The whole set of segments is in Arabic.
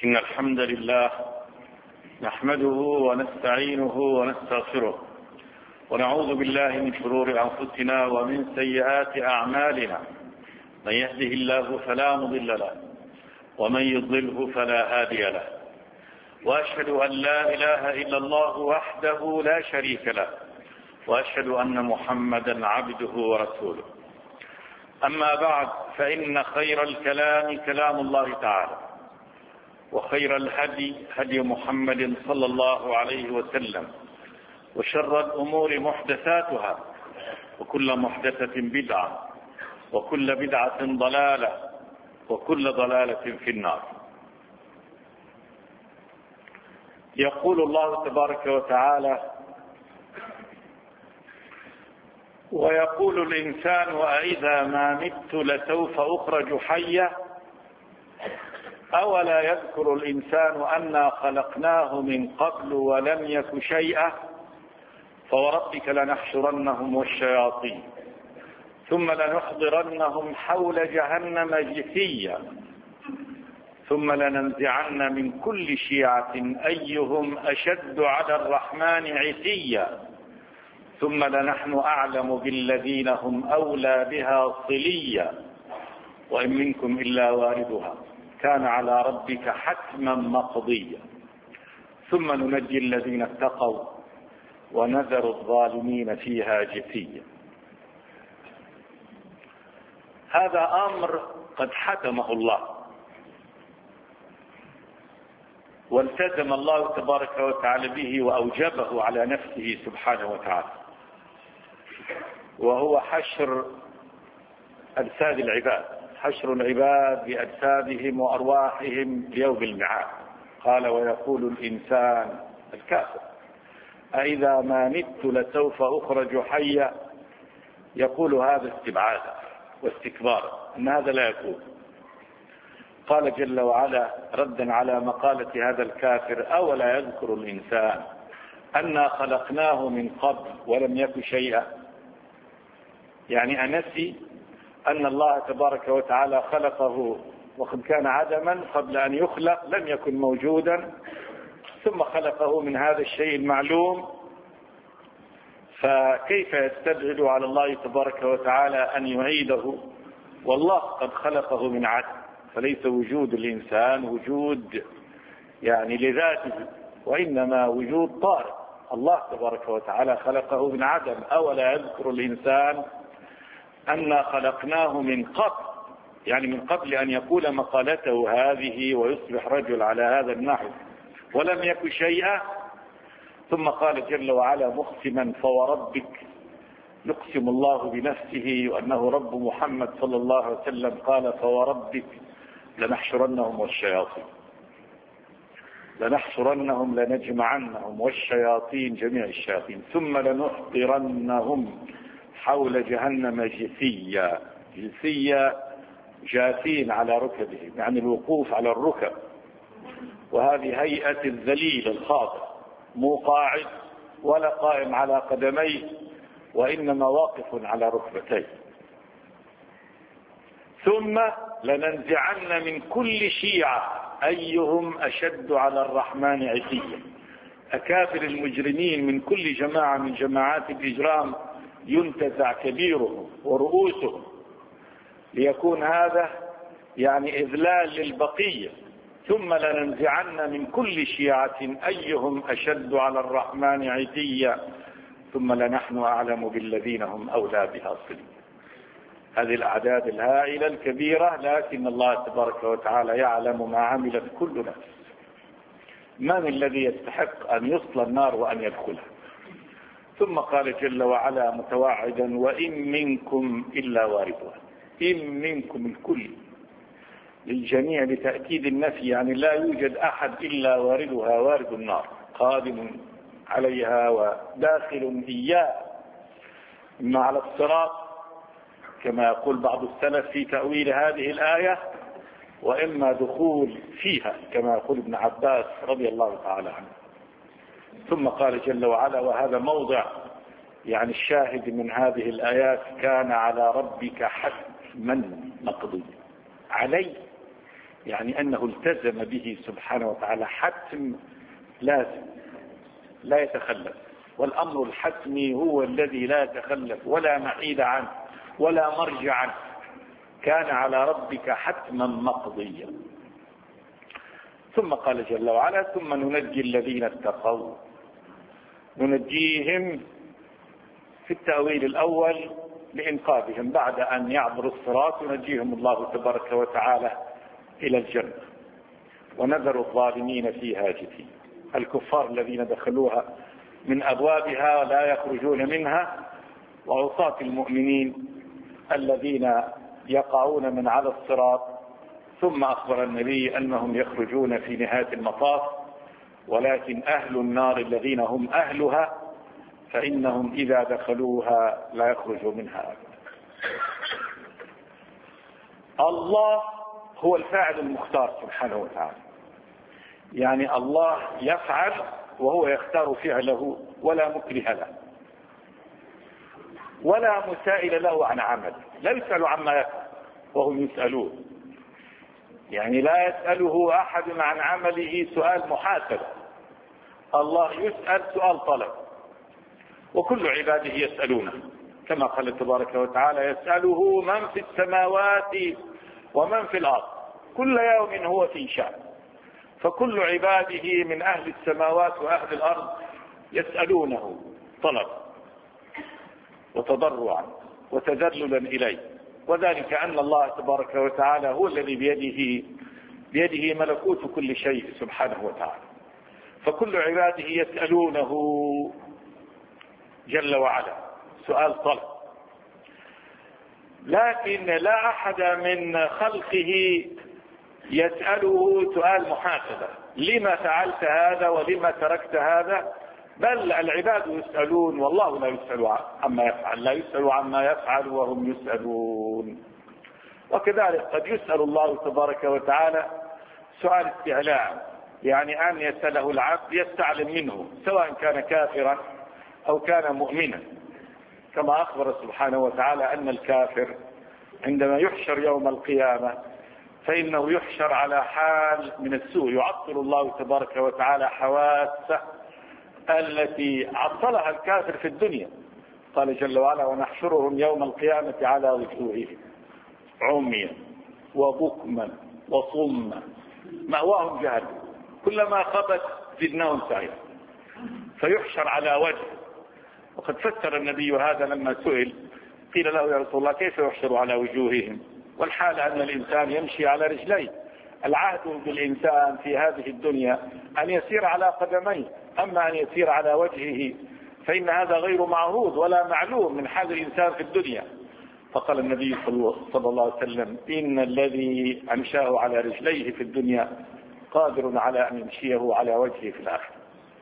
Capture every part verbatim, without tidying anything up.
إن الحمد لله نحمده ونستعينه ونستغفره ونعوذ بالله من شرور أنفسنا ومن سيئات أعمالنا. من يهده الله فلا مضل له ومن يضلله فلا هادي له، وأشهد أن لا إله إلا الله وحده لا شريك له، وأشهد أن محمدا عبده ورسوله. أما بعد، فإن خير الكلام كلام الله تعالى، وخير الهدي هدي محمد صلى الله عليه وسلم، وشر الأمور محدثاتها، وكل محدثة بدعة، وكل بدعة ضلالة، وكل ضلالة في النار. يقول الله تبارك وتعالى: ويقول الإنسان أإذا ما مت لسوف أخرج حيا أولا يذكر الإنسان أنا خلقناه من قبل ولم يك شيئا فوربك لنحشرنهم والشياطين ثم لنحضرنهم حول جهنم جثيا ثم لننزعن من كل شيعة أيهم أشد على الرحمن عتيا ثم لنحن أعلم بالذين هم أولى بها صليا وإن منكم إلا واردها كان على ربك حتما مقضيا ثم ننجي الذين اتقوا ونذر الظالمين فيها جثيا. هذا أمر قد حتمه الله، والتزم الله تبارك وتعالى به وأوجبه على نفسه سبحانه وتعالى، وهو حشر أجساد العباد، حشر العباد بأجسادهم وأرواحهم ليوم الميعاد. قال: ويقول الإنسان الكافر أإذا ما مت لسوف أخرج حيا. يقول هذا استبعادا واستكبارا، أن هذا لا يكون. قال جل وعلا ردا على مقالة هذا الكافر: أولا يذكر الإنسان أنا خلقناه من قبل ولم يك شيئا. يعني أنسي أن الله تبارك وتعالى خلقه وقد كان عدما قبل أن يخلق، لم يكن موجودا، ثم خلقه من هذا الشيء المعلوم. فكيف يستبعد على الله تبارك وتعالى أن يعيده والله قد خلقه من عدم؟ فليس وجود الإنسان وجود يعني لذاته، وإنما وجود طارئ. الله تبارك وتعالى خلقه من عدم. أولا يذكر الإنسان أنا خلقناه من قبل، يعني من قبل أن يقول مقالته هذه ويصبح رجل على هذا النحو، ولم يك شيئا. ثم قال جل وعلا مقسما: فوربك، يقسم الله بنفسه وأنه رب محمد صلى الله عليه وسلم. قال: فوربك لنحشرنهم والشياطين، لنحشرنهم لنجمعنهم والشياطين جميع الشياطين ثم لنحضرنهم حول جهنم جثيا. جثيا جاثين على ركبهم، يعني الوقوف على الركب، وهذه هيئة الذليل الخاضع، مو قاعد ولا قائم على قدميه، وإنما واقف على ركبتيه. ثم لننزعن من كل شيعة أيهم أشد على الرحمن عتيا. أكابر المجرمين من كل جماعة من جماعات الإجرام ينتزع كبيرهم ورؤوسهم، ليكون هذا يعني إذلال للبقية. ثم لننزعن من كل شيعة أيهم أشد على الرحمن عتيا ثم لنحن أعلم بالذين هم أولى بها صليا. هذه الأعداد الهائلة الكبيرة، لكن الله تبارك وتعالى يعلم ما عملت كل نفس. من الذي يستحق أن يصل النار وأن يدخلها؟ ثم قال جل وعلا متوعدا: وإن منكم إلا واردها. إن منكم الكل للجميع لتأكيد النفي، يعني لا يوجد أحد إلا واردها، وارد النار قادم عليها وداخل إياه، إما على الصراط كما يقول بعض السلف في تأويل هذه الآية، وإما دخول فيها كما يقول ابن عباس رضي الله تعالى عنه. ثم قال جل وعلا، وهذا موضع يعني الشاهد من هذه الآيات: كان على ربك حتما مقضيا. عليه يعني أنه التزم به سبحانه وتعالى حتم لازم لا يتخلف، والأمر الحتمي هو الذي لا يتخلف ولا محيد عنه ولا مرجع عنه، كان على ربك حتما مقضيا. ثم قال جل وعلا ثم ننجي الذين اتقوا، ننجيهم في التأويل الأول لإنقاذهم بعد أن يعبروا الصراط، ينجيهم الله تبارك وتعالى إلى الجنة، ونذر الظالمين فيها جثيا. الكفار الذين دخلوها من أبوابها ولا يخرجون منها، وعصاة المؤمنين الذين يقعون من على الصراط. ثم أخبر النبي أنهم يخرجون في نهاية المطاف، ولكن أهل النار الذين هم أهلها فإنهم إذا دخلوها لا يخرجوا منها أبدا. الله هو الفاعل المختار سبحانه وتعالى، يعني الله يفعل وهو يختار فعله ولا مكره له ولا مسائل له عن عمل، لا يسأل عما يفعل وهم يسألون، يعني لا يسأله أحد عن عمله سؤال محاسبة، الله يسأل سؤال طلب، وكل عباده يسألونه كما قال تبارك وتعالى يسأله من في السماوات ومن في الأرض كل يوم هو في شأن. فكل عباده من أهل السماوات وأهل الأرض يسألونه طلب وتضرعا وتذللا إليه، وذلك أن الله تبارك وتعالى هو الذي بيده بيده ملكوت كل شيء سبحانه وتعالى. فكل عباده يسألونه جل وعلا سؤال طلب، لكن لا أحد من خلقه يسأله سؤال محاسبة، لما فعلت هذا ولما تركت هذا، بل العباد يسألون والله لا يسأل عما يفعل، لا يسأل عما يفعل وهم يسألون. وكذلك قد يسأل الله تبارك وتعالى سؤال استعلاء، يعني أن يسأله العبد يستعلم منه سواء كان كافرا أو كان مؤمنا، كما أخبر سبحانه وتعالى أن الكافر عندما يحشر يوم القيامة فإنه يحشر على حال من السوء، يعطل الله تبارك وتعالى حواسه التي عطلها الكافر في الدنيا. قال جل وعلا ونحشرهم يوم القيامة على وجوههم عميا وبكما وصما مأواهم جهنم كلما خبت زدناهم سعيرا، فيحشر على وجهه. وقد فسر النبي هذا لما سئل قيل له يا رسول الله كيف يحشر على وجوههم والحال أن الإنسان يمشي على رجليه؟ العهد بالإنسان في هذه الدنيا أن يسير على قدميه، أما أن يسير على وجهه فإن هذا غير معروض ولا معلوم من حال الإنسان في الدنيا. فقال النبي صلى الله عليه وسلم إن الذي أمشاه على رجليه في الدنيا قادر على أن يمشيه على وجهه في الآخرة.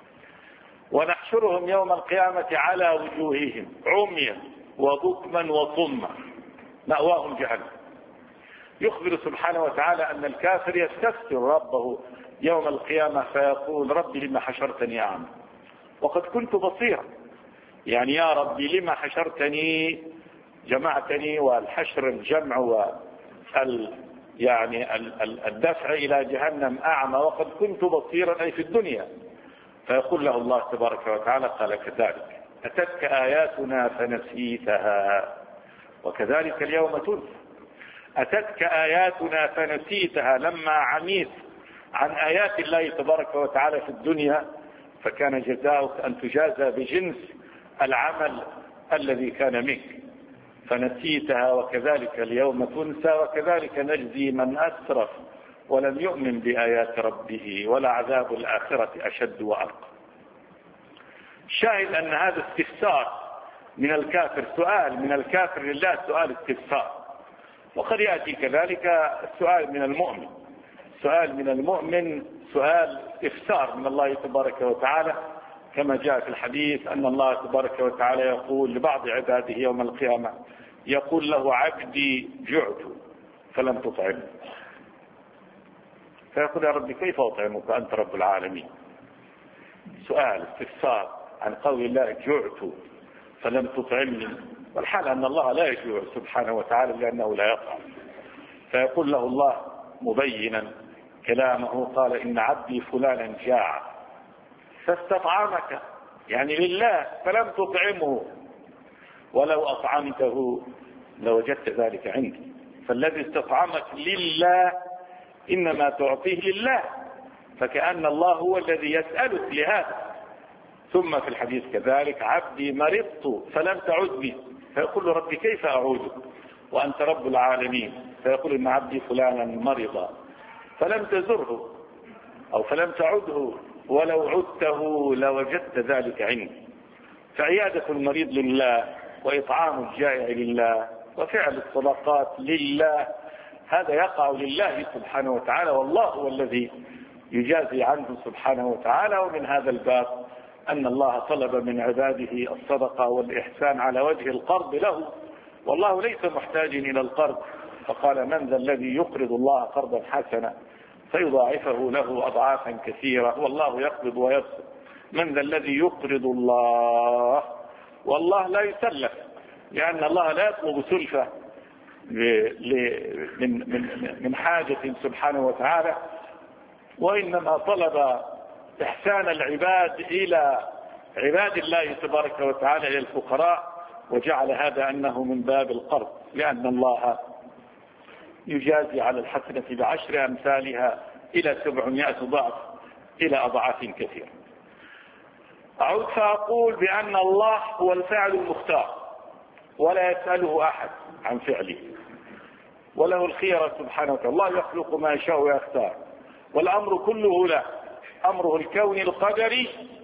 ونحشرهم يوم القيامة على وجوههم عميا وبكما وصما مأواهم جهنم. يخبر سبحانه وتعالى أن الكافر يستفسر ربه يوم القيامة فيقول ربي لما حشرتني أعمى وقد كنت بصيرا، يعني يا ربي لما حشرتني جمعتني، والحشر الجمع وال يعني الدفع إلى جهنم أعمى وقد كنت بصيرا أي في الدنيا. فيقول له الله تبارك وتعالى قال كذلك أتتك آياتنا فنسيتها وكذلك اليوم تنسى. أتتك آياتنا فنسيتها لما عميت عن آيات الله تبارك وتعالى في الدنيا فكان جزاؤك أن تجازى بجنس العمل الذي كان منك، فنسيتها وكذلك اليوم تنسى وكذلك نجزي من أسرف ولم يؤمن بآيات ربه ولعذاب الآخرة أشد وأرقى. شاهد أن هذا استفسار من الكافر، سؤال من الكافر لله، سؤال استفسار. وقد يأتي كذلك السؤال من المؤمن، سؤال من المؤمن سؤال استفسار من الله تبارك وتعالى، كما جاء في الحديث أن الله تبارك وتعالى يقول لبعض عباده يوم القيامة يقول له عبدي جعت فلم تطعمني، فيقول يا ربي كيف أطعمك أنت رب العالمين؟ سؤال استفسار عن قول الله جعت فلم تطعمني، والحال أن الله لا يجوع سبحانه وتعالى لأنه لا يطعم. فيقول له الله مبينا كلامه قال إن عبدي فلانا جاع فاستطعمك يعني لله فلم تطعمه ولو أطعمته لوجدت ذلك عندي. فالذي استطعمك لله إنما تعطيه لله، فكأن الله هو الذي يسألك لهذا. ثم في الحديث كذلك عبدي مرضت فلم تعدني فيقول ربي كيف أعودك وأنت رب العالمين، فيقول إن عبدي فلانا مرض فلم تزره أو فلم تعده ولو عدته لوجدت ذلك عندي. فعيادة المريض لله وإطعام الجائع لله وفعل الصدقات لله هذا يقع لله سبحانه وتعالى، والله هو الذي يجازي عنه سبحانه وتعالى. ومن هذا الباب أن الله طلب من عباده الصدقة والإحسان على وجه القرب له، والله ليس محتاج إلى القرض، فقال من ذا الذي يقرض الله قرضا حسنا فيضاعفه له أضعافا كثيرة والله يقبض ويبسط. من ذا الذي يقرض الله، والله لا يسلف، لأن الله لا يطلب سلفة من من من حاجة سبحانه وتعالى، وإنما طلب إحسان العباد إلى عباد الله تبارك وتعالى إلى الفقراء، وجعل هذا أنه من باب القرض، لأن الله يجازي على الحسنة بعشر أمثالها إلى سبعمائة ضعف إلى أضعاف كثيرة. أعود فأقول بأن الله هو الفاعل المختار ولا يسأله أحد عن فعله، وله الخيرة سبحانه وتعالى. الله يخلق ما يشاء ويختار، والأمر كله له، أمره الكوني القدري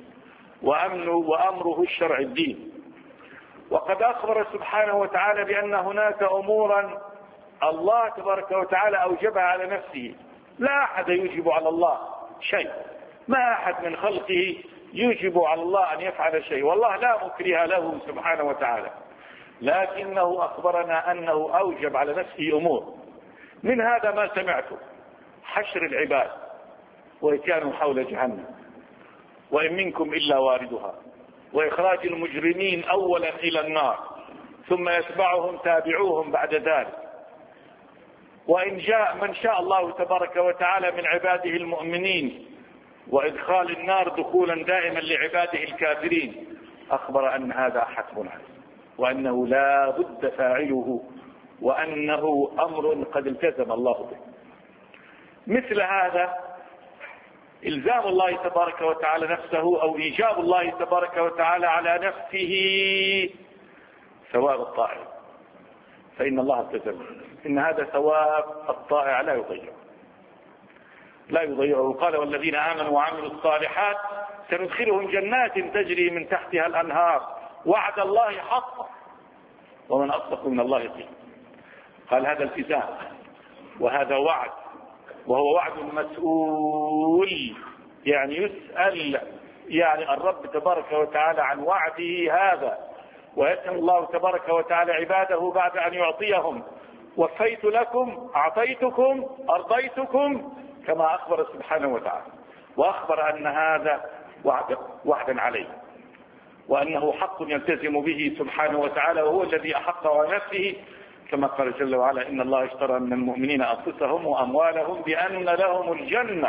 وأمره الشرع الدين. وقد أخبر سبحانه وتعالى بأن هناك أمورا الله تبارك وتعالى أوجبها على نفسه، لا أحد يوجب على الله شيء، ما أحد من خلقه يوجب على الله أن يفعل شيء، والله لا مكره له سبحانه وتعالى، لكنه أخبرنا أنه أوجب على نفسه أمور. من هذا ما سمعته حشر العباد وإتيانهم حول جهنم وإن منكم إلا واردها، وإخراج المجرمين أولا إلى النار ثم يتبعهم تابعوهم بعد ذلك، وإن جاء من شاء الله تبارك وتعالى من عباده المؤمنين وإدخال النار دخولا دائما لعباده الكافرين. أخبر أن هذا حتم عليه وأنه لا بد فاعله وأنه أمر قد التزم الله به. مثل هذا إلزام الله تبارك وتعالى نفسه أو إيجاب الله تبارك وتعالى على نفسه ثواب الطائع، فإن الله التزم إن هذا ثواب الطائع لا يضيع لا يضيعه. قال والذين آمنوا وعملوا الصالحات سندخلهم جنات تجري من تحتها الأنهار وعد الله حقا ومن أصدق من الله قيلا. قال هذا التزام وهذا وعد، وهو وعد مسؤول، يعني يسأل يعني الرب تبارك وتعالى عن وعده هذا، ويسأل الله تبارك وتعالى عباده بعد أن يعطيهم وفيت لكم أعطيتكم أرضيتكم كما أخبر سبحانه وتعالى، وأخبر أن هذا وعد وعدا عليه وأنه حق يلتزم به سبحانه وتعالى، وهو الذي أحق على نفسه كما قال جل وعلا إن الله اشترى من المؤمنين أنفسهم وأموالهم بأن لهم الجنة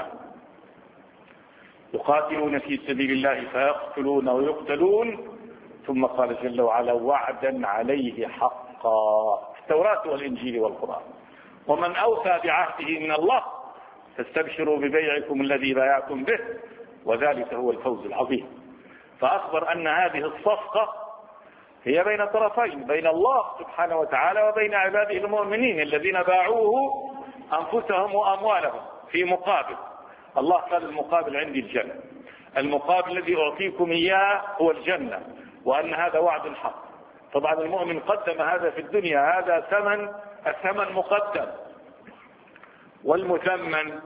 يقاتلون في سبيل الله فيقتلون ويقتلون. ثم قال جل وعلا وعدا عليه حقا في التوراة والإنجيل والقرآن. ومن أوفى بعهده من الله فاستبشروا ببيعكم الذي بايعتم به وذلك هو الفوز العظيم. فأخبر أن هذه الصفقة هي بين طرفين، بين الله سبحانه وتعالى وبين عباده المؤمنين الذين باعوه أنفسهم وأموالهم في مقابل. الله قال المقابل عندي الجنة، المقابل الذي أعطيكم إياه هو الجنة، وأن هذا وعد حق. طبعا المؤمن قدم هذا في الدنيا، هذا ثمن، الثمن مقدم، والمثمن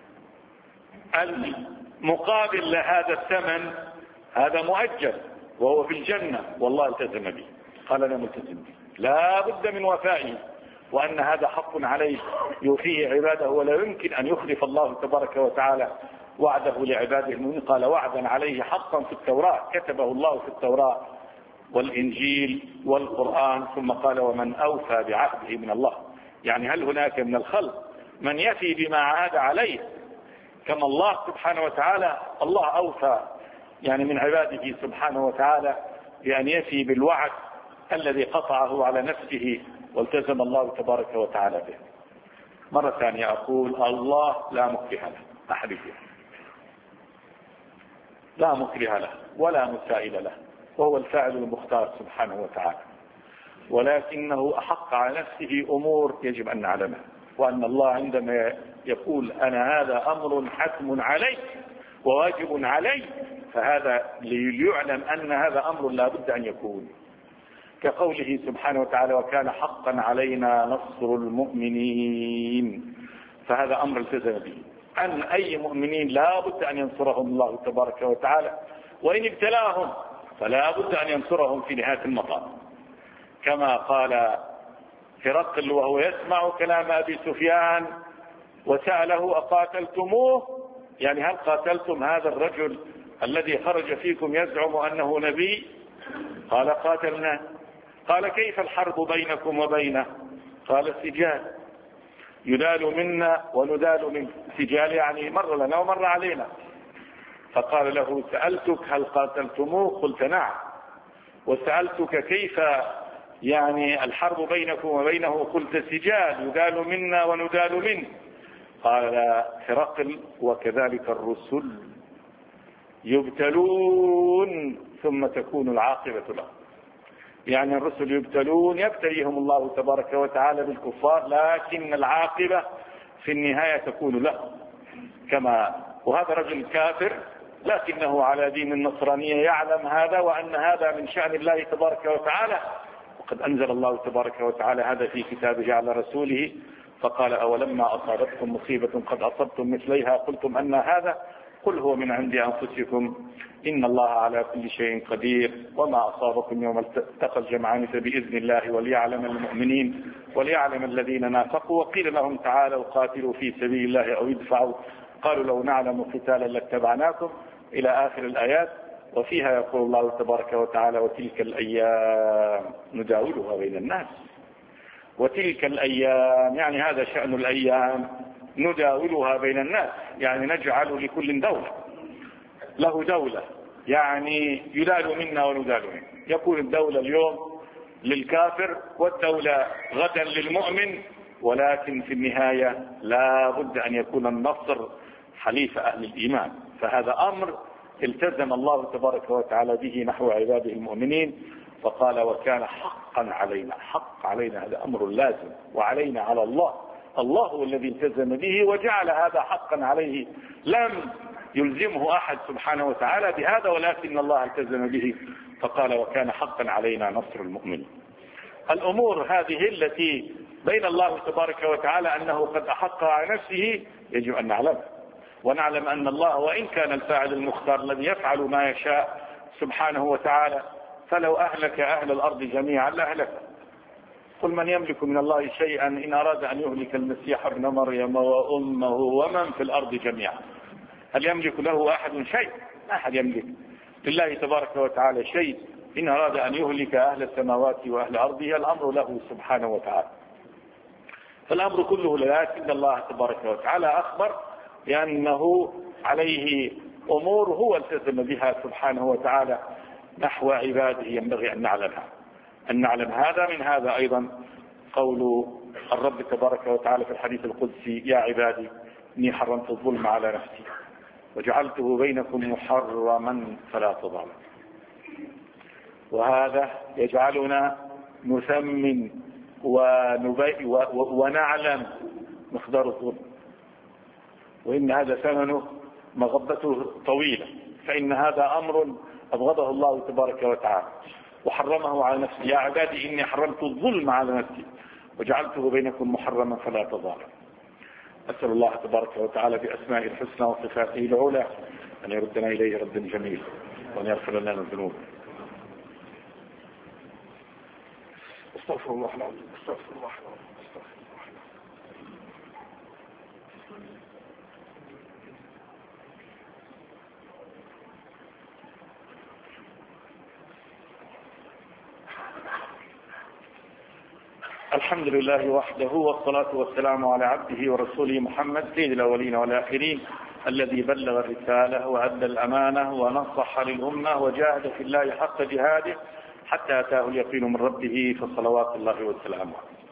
المقابل لهذا الثمن هذا مؤجل وهو في الجنة، والله التزم به، قال أنا ملتزم به لا بد من وفائه، وأن هذا حق عليه يوفيه عباده، ولا يمكن أن يخلف الله تبارك وتعالى وعده لعباده المؤمنين. قال وعدا عليه حقا في التوراة، كتبه الله في التوراة والإنجيل والقرآن. ثم قال ومن أوفى بعهده من الله، يعني هل هناك من الخلق من يفي بما عاد عليه، كما الله سبحانه وتعالى. الله أوفى يعني من عباده سبحانه وتعالى بأن يفي بالوعد الذي قطعه على نفسه والتزم الله تبارك وتعالى به. مرة ثانية أقول الله لا مكره له، أحد لا مكره له ولا مسائل له، وهو الفاعل المختار سبحانه وتعالى، ولكنه أحق على نفسه أمور يجب أن نعلمها. وأن الله عندما يقول أنا هذا أمر حتم علي وواجب علي، فهذا ليعلم أن هذا أمر لا بد أن يكون، كقوله سبحانه وتعالى وكان حقا علينا نصر المؤمنين، فهذا أمر التزم به، أن أي مؤمنين لا بد أن ينصرهم الله تبارك وتعالى، وإن ابتلاهم فلا بد أن ينصرهم في نهاية المطاف، كما قال هرقل وهو يسمع كلام أبي سفيان وسأله أقاتلتموه، يعني هل قاتلتم هذا الرجل الذي خرج فيكم يزعم أنه نبي؟ قال قاتلنا. قال كيف الحرب بينكم وبينه؟ قال السجال، يدال منا وندال من سجال، يعني مر لنا ومر علينا. فقال له سألتك هل قاتلتموه؟ قلت نعم. وسألتك كيف يعني الحرب بينكم وبينه؟ قلت سجال، يدال منا وندال منه. قال هرقل وكذلك الرسل يبتلون ثم تكون العاقبة لهم، يعني الرسل يبتلون يبتليهم الله تبارك وتعالى بالكفار، لكن العاقبة في النهاية تكون لهم. كما وهذا رجل كافر لكنه على دين النصرانية يعلم هذا، وأن هذا من شأن الله تبارك وتعالى، وقد أنزل الله تبارك وتعالى هذا في كتابه على رسوله، فقال أولما أصابتكم مصيبة قد أصبتم مثليها قلتم أن هذا، قل هو من عند أنفسكم إن الله على كل شيء قدير، وما أصابكم يوم التقى الجمعان فبإذن الله وليعلم المؤمنين وليعلم الذين نافقوا. وقيل لهم تعالوا قاتلوا في سبيل الله أو ادفعوا، قالوا لو نعلم قتالا لاتبعناكم، إلى آخر الآيات. وفيها يقول الله تبارك وتعالى وتلك الأيام نداولها بين الناس، وتلك الأيام يعني هذا شأن الأيام، نداولها بين الناس يعني نجعل لكل دولة له دولة، يعني يدال منا وندال منه، يكون الدولة اليوم للكافر والدولة غدا للمؤمن، ولكن في النهاية لا بد أن يكون النصر حليف أهل الإيمان. فهذا أمر التزم الله تبارك وتعالى به نحو عباده المؤمنين، فقال وكان حقا علينا. حق علينا هذا أمر لازم، وعلينا على الله، الله هو الذي التزم به وجعل هذا حقا عليه، لم يلزمه أحد سبحانه وتعالى بهذا، ولكن الله التزم به، فقال وكان حقا علينا نصر المؤمنين. الأمور هذه التي بين الله تبارك وتعالى أنه قد أحق على نفسه يجب أن نعلم، ونعلم أن الله وإن كان الفاعل المختار الذي يفعل ما يشاء سبحانه وتعالى، فلو أهلك أهل الأرض جميعا لأهلك. قل من يملك من الله شيئا إن أراد أن يهلك المسيح ابن مريم وأمه ومن في الأرض جميعا. هل يملك له أحد شيء؟ لا أحد يملك لله تبارك وتعالى شيء. إن أراد أن يهلك أهل السماوات وأهل أرضه الأمر له سبحانه وتعالى، فالأمر كله لكن الله تبارك وتعالى أخبر لأنه عليه أمور هو التزم بها سبحانه وتعالى نحو عباده ينبغي أن نعلمها. أن نعلم هذا من هذا أيضا قول الرب تبارك وتعالى في الحديث القدسي يا عبادي إني حرمت الظلم على نفسي وجعلته بينكم محرما فلا تظالموا. وهذا يجعلنا نثمن ونبي ونعلم مقدار الظلم، وإن هذا ثمنه مغبته طويلة، فإن هذا أمر أبغضه الله تبارك وتعالى وحرمه على نفسه. يا عبادي إني حرمت الظلم على نفسي وجعلته بينكم محرما فلا تظالموا. أسأل الله تبارك وتعالى بأسمائه الحسنى وصفاته العلى أن يردنا إليه ردا جميلا وأن يغفر لنا الذنوب. استغفر الله العظيم استغفر الله العظيم استغفر الله العظيم. الحمد لله وحده، والصلاة والسلام على عبده ورسوله محمد سيد الأولين والآخرين، الذي بلغ الرسالة وأدى الأمانة ونصح للأمة وجاهد في الله حق جهاده حتى أتاه اليقين من ربه، فصلوات الله وسلامه.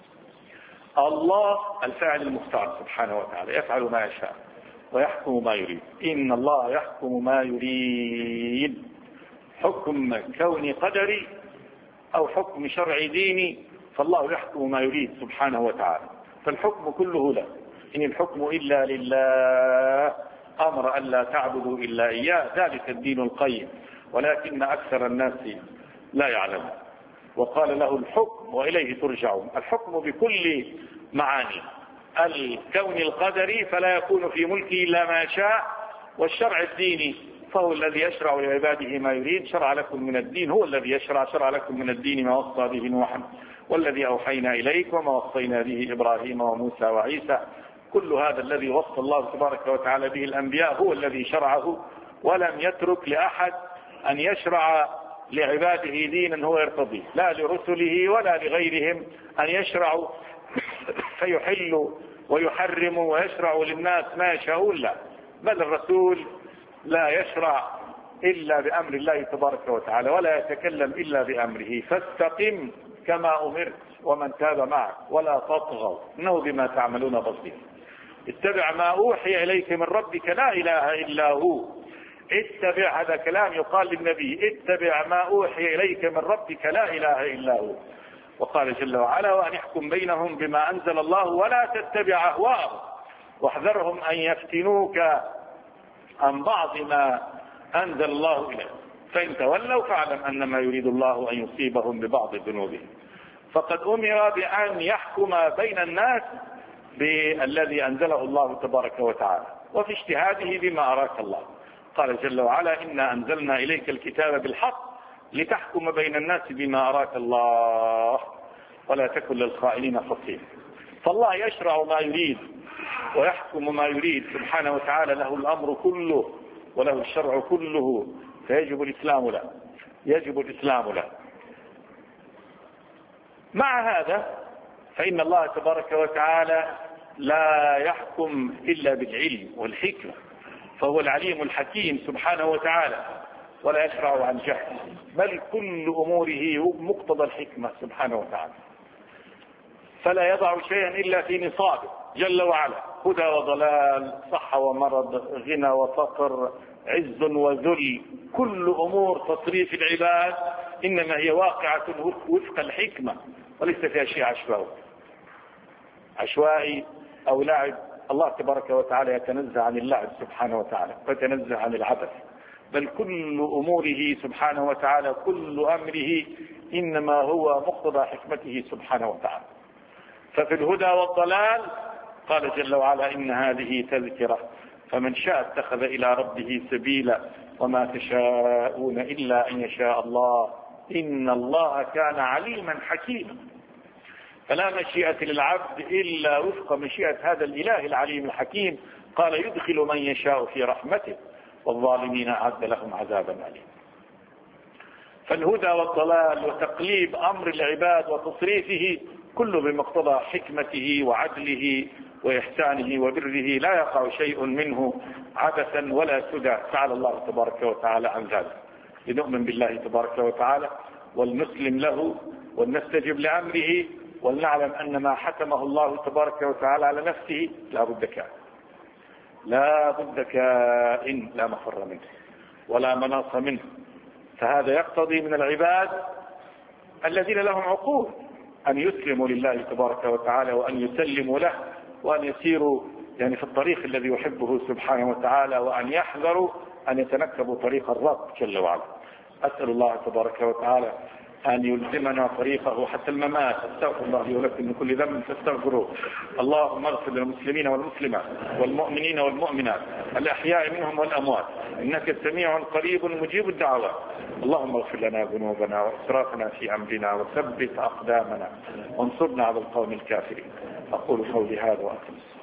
الله الفاعل المختار سبحانه وتعالى يفعل ما يشاء ويحكم ما يريد. إن الله يحكم ما يريد، حكم كوني قدري أو حكم شرعي ديني، فالله يحكم ما يريد سبحانه وتعالى، فالحكم كله له. إن الحكم إلا لله، أمر أن لا تعبدوا إلا إياه، ذلك الدين القيم، ولكن أكثر الناس لا يعلمون. وقال له الحكم وإليه ترجعون. الحكم بكل معاني، الكون القدري فلا يكون في ملكه إلا ما شاء، والشرع الديني فهو الذي يشرع لعباده ما يريد. شرع لكم من الدين، هو الذي يشرع شرع لكم من الدين ما وصى به نوحا والذي أوحينا إليك وما وصينا به إبراهيم وموسى وعيسى. كل هذا الذي وصى الله تبارك وتعالى به الأنبياء هو الذي شرعه، ولم يترك لأحد أن يشرع لعباده دينا هو يرتضيه، لا لرسله ولا لغيرهم أن يشرعوا فيحلوا ويحرموا ويشرعوا للناس ما يشاءون، لا، بل الرسول لا يشرع إلا بأمر الله تبارك وتعالى ولا يتكلم إلا بأمره. فاستقم كما أمرت ومن تاب معك ولا تطغوا إنه بما تعملون بصير. اتبع ما أوحي إليك من ربك لا إله إلا هو. اتبع، هذا كلام يقال للنبي، اتبع ما أوحي إليك من ربك لا إله إلا هو. وقال جل وعلا وأن يحكم بينهم بما أنزل الله ولا تتبع أهواءهم واحذرهم أن يفتنوك عن بعض ما أنزل الله إليك، فإن تولوا فاعلم أنما يريد الله أن يصيبهم ببعض ذنوبهم. فقد أمر بأن يحكم بين الناس بالذي أنزله الله تبارك وتعالى وفي اجتهاده بما أراك الله. قال جل وعلا إنا أنزلنا إليك الكتاب بالحق لتحكم بين الناس بما أراك الله ولا تكن للخائنين خصيما. فالله يشرع ما يريد ويحكم ما يريد سبحانه وتعالى، له الأمر كله وله الشرع كله، فيجب الإسلام له، يجب الإسلام له. مع هذا فإن الله تبارك وتعالى لا يحكم إلا بالعلم والحكمة، فهو العليم الحكيم سبحانه وتعالى، ولا يشرع عن جهل، بل كل أموره مقتضى الحكمة سبحانه وتعالى. فلا يضع شيئا إلا في نصابه جل وعلا، هدى وضلال، صحة ومرض، غنى وفقر، عز وذل، كل أمور تصريف العباد إنما هي واقعة وفق الحكمة، وليس فيها شيء عشوائي عشوائي أو لعب. الله تبارك وتعالى يتنزه عن اللعب سبحانه وتعالى ويتنزه عن العبث، بل كل أموره سبحانه وتعالى كل أمره إنما هو مقتضى حكمته سبحانه وتعالى. ففي الهدى والضلال قال جل وعلا إن هذه تذكرة فمن شاء اتخذ إلى ربه سبيلا وما تشاءون إلا أن يشاء الله إن الله كان عليما حكيما. فلا مشيئة للعبد إلا وفق مشيئة هذا الإله العليم الحكيم. قال يدخل من يشاء في رحمته والظالمين أعد لهم عذابا أليما. فالهدى والضلال وتقليب أمر العباد وتصريفه كله بمقتضى حكمته وعدله وإحسانه وبره، لا يقع شيء منه عبثا ولا سدى، تعالى الله تبارك وتعالى عن ذلك. لنؤمن بالله تبارك وتعالى ولنسلم له ولنستجب لأمره ولنعلم أن ما حكمه الله تبارك وتعالى على نفسه لا بد كائن، لا بد كائن، لا مفر منه ولا مناص منه. فهذا يقتضي من العباد الذين لهم عقول أن يسلموا لله تبارك وتعالى وأن يسلموا له وأن يسيروا يعني في الطريق الذي يحبه سبحانه وتعالى، وأن يحذروا أن يتنكبوا طريق الرب جل وعلا. أسأل الله تبارك وتعالى أن يلزمنا طريقه حتى الممات. استغفر الله لي ولكم من كل ذنب فاستغفروه. اللهم اغفر للمسلمين والمسلمات والمؤمنين والمؤمنات الأحياء منهم والأموات إنك سميع قريب مجيب الدعوات. اللهم اغفر لنا ذنوبنا وإسرافنا في أمرنا وثبت أقدامنا وانصرنا على القوم الكافرين. أقول قولي هذا وأقم الصلاة.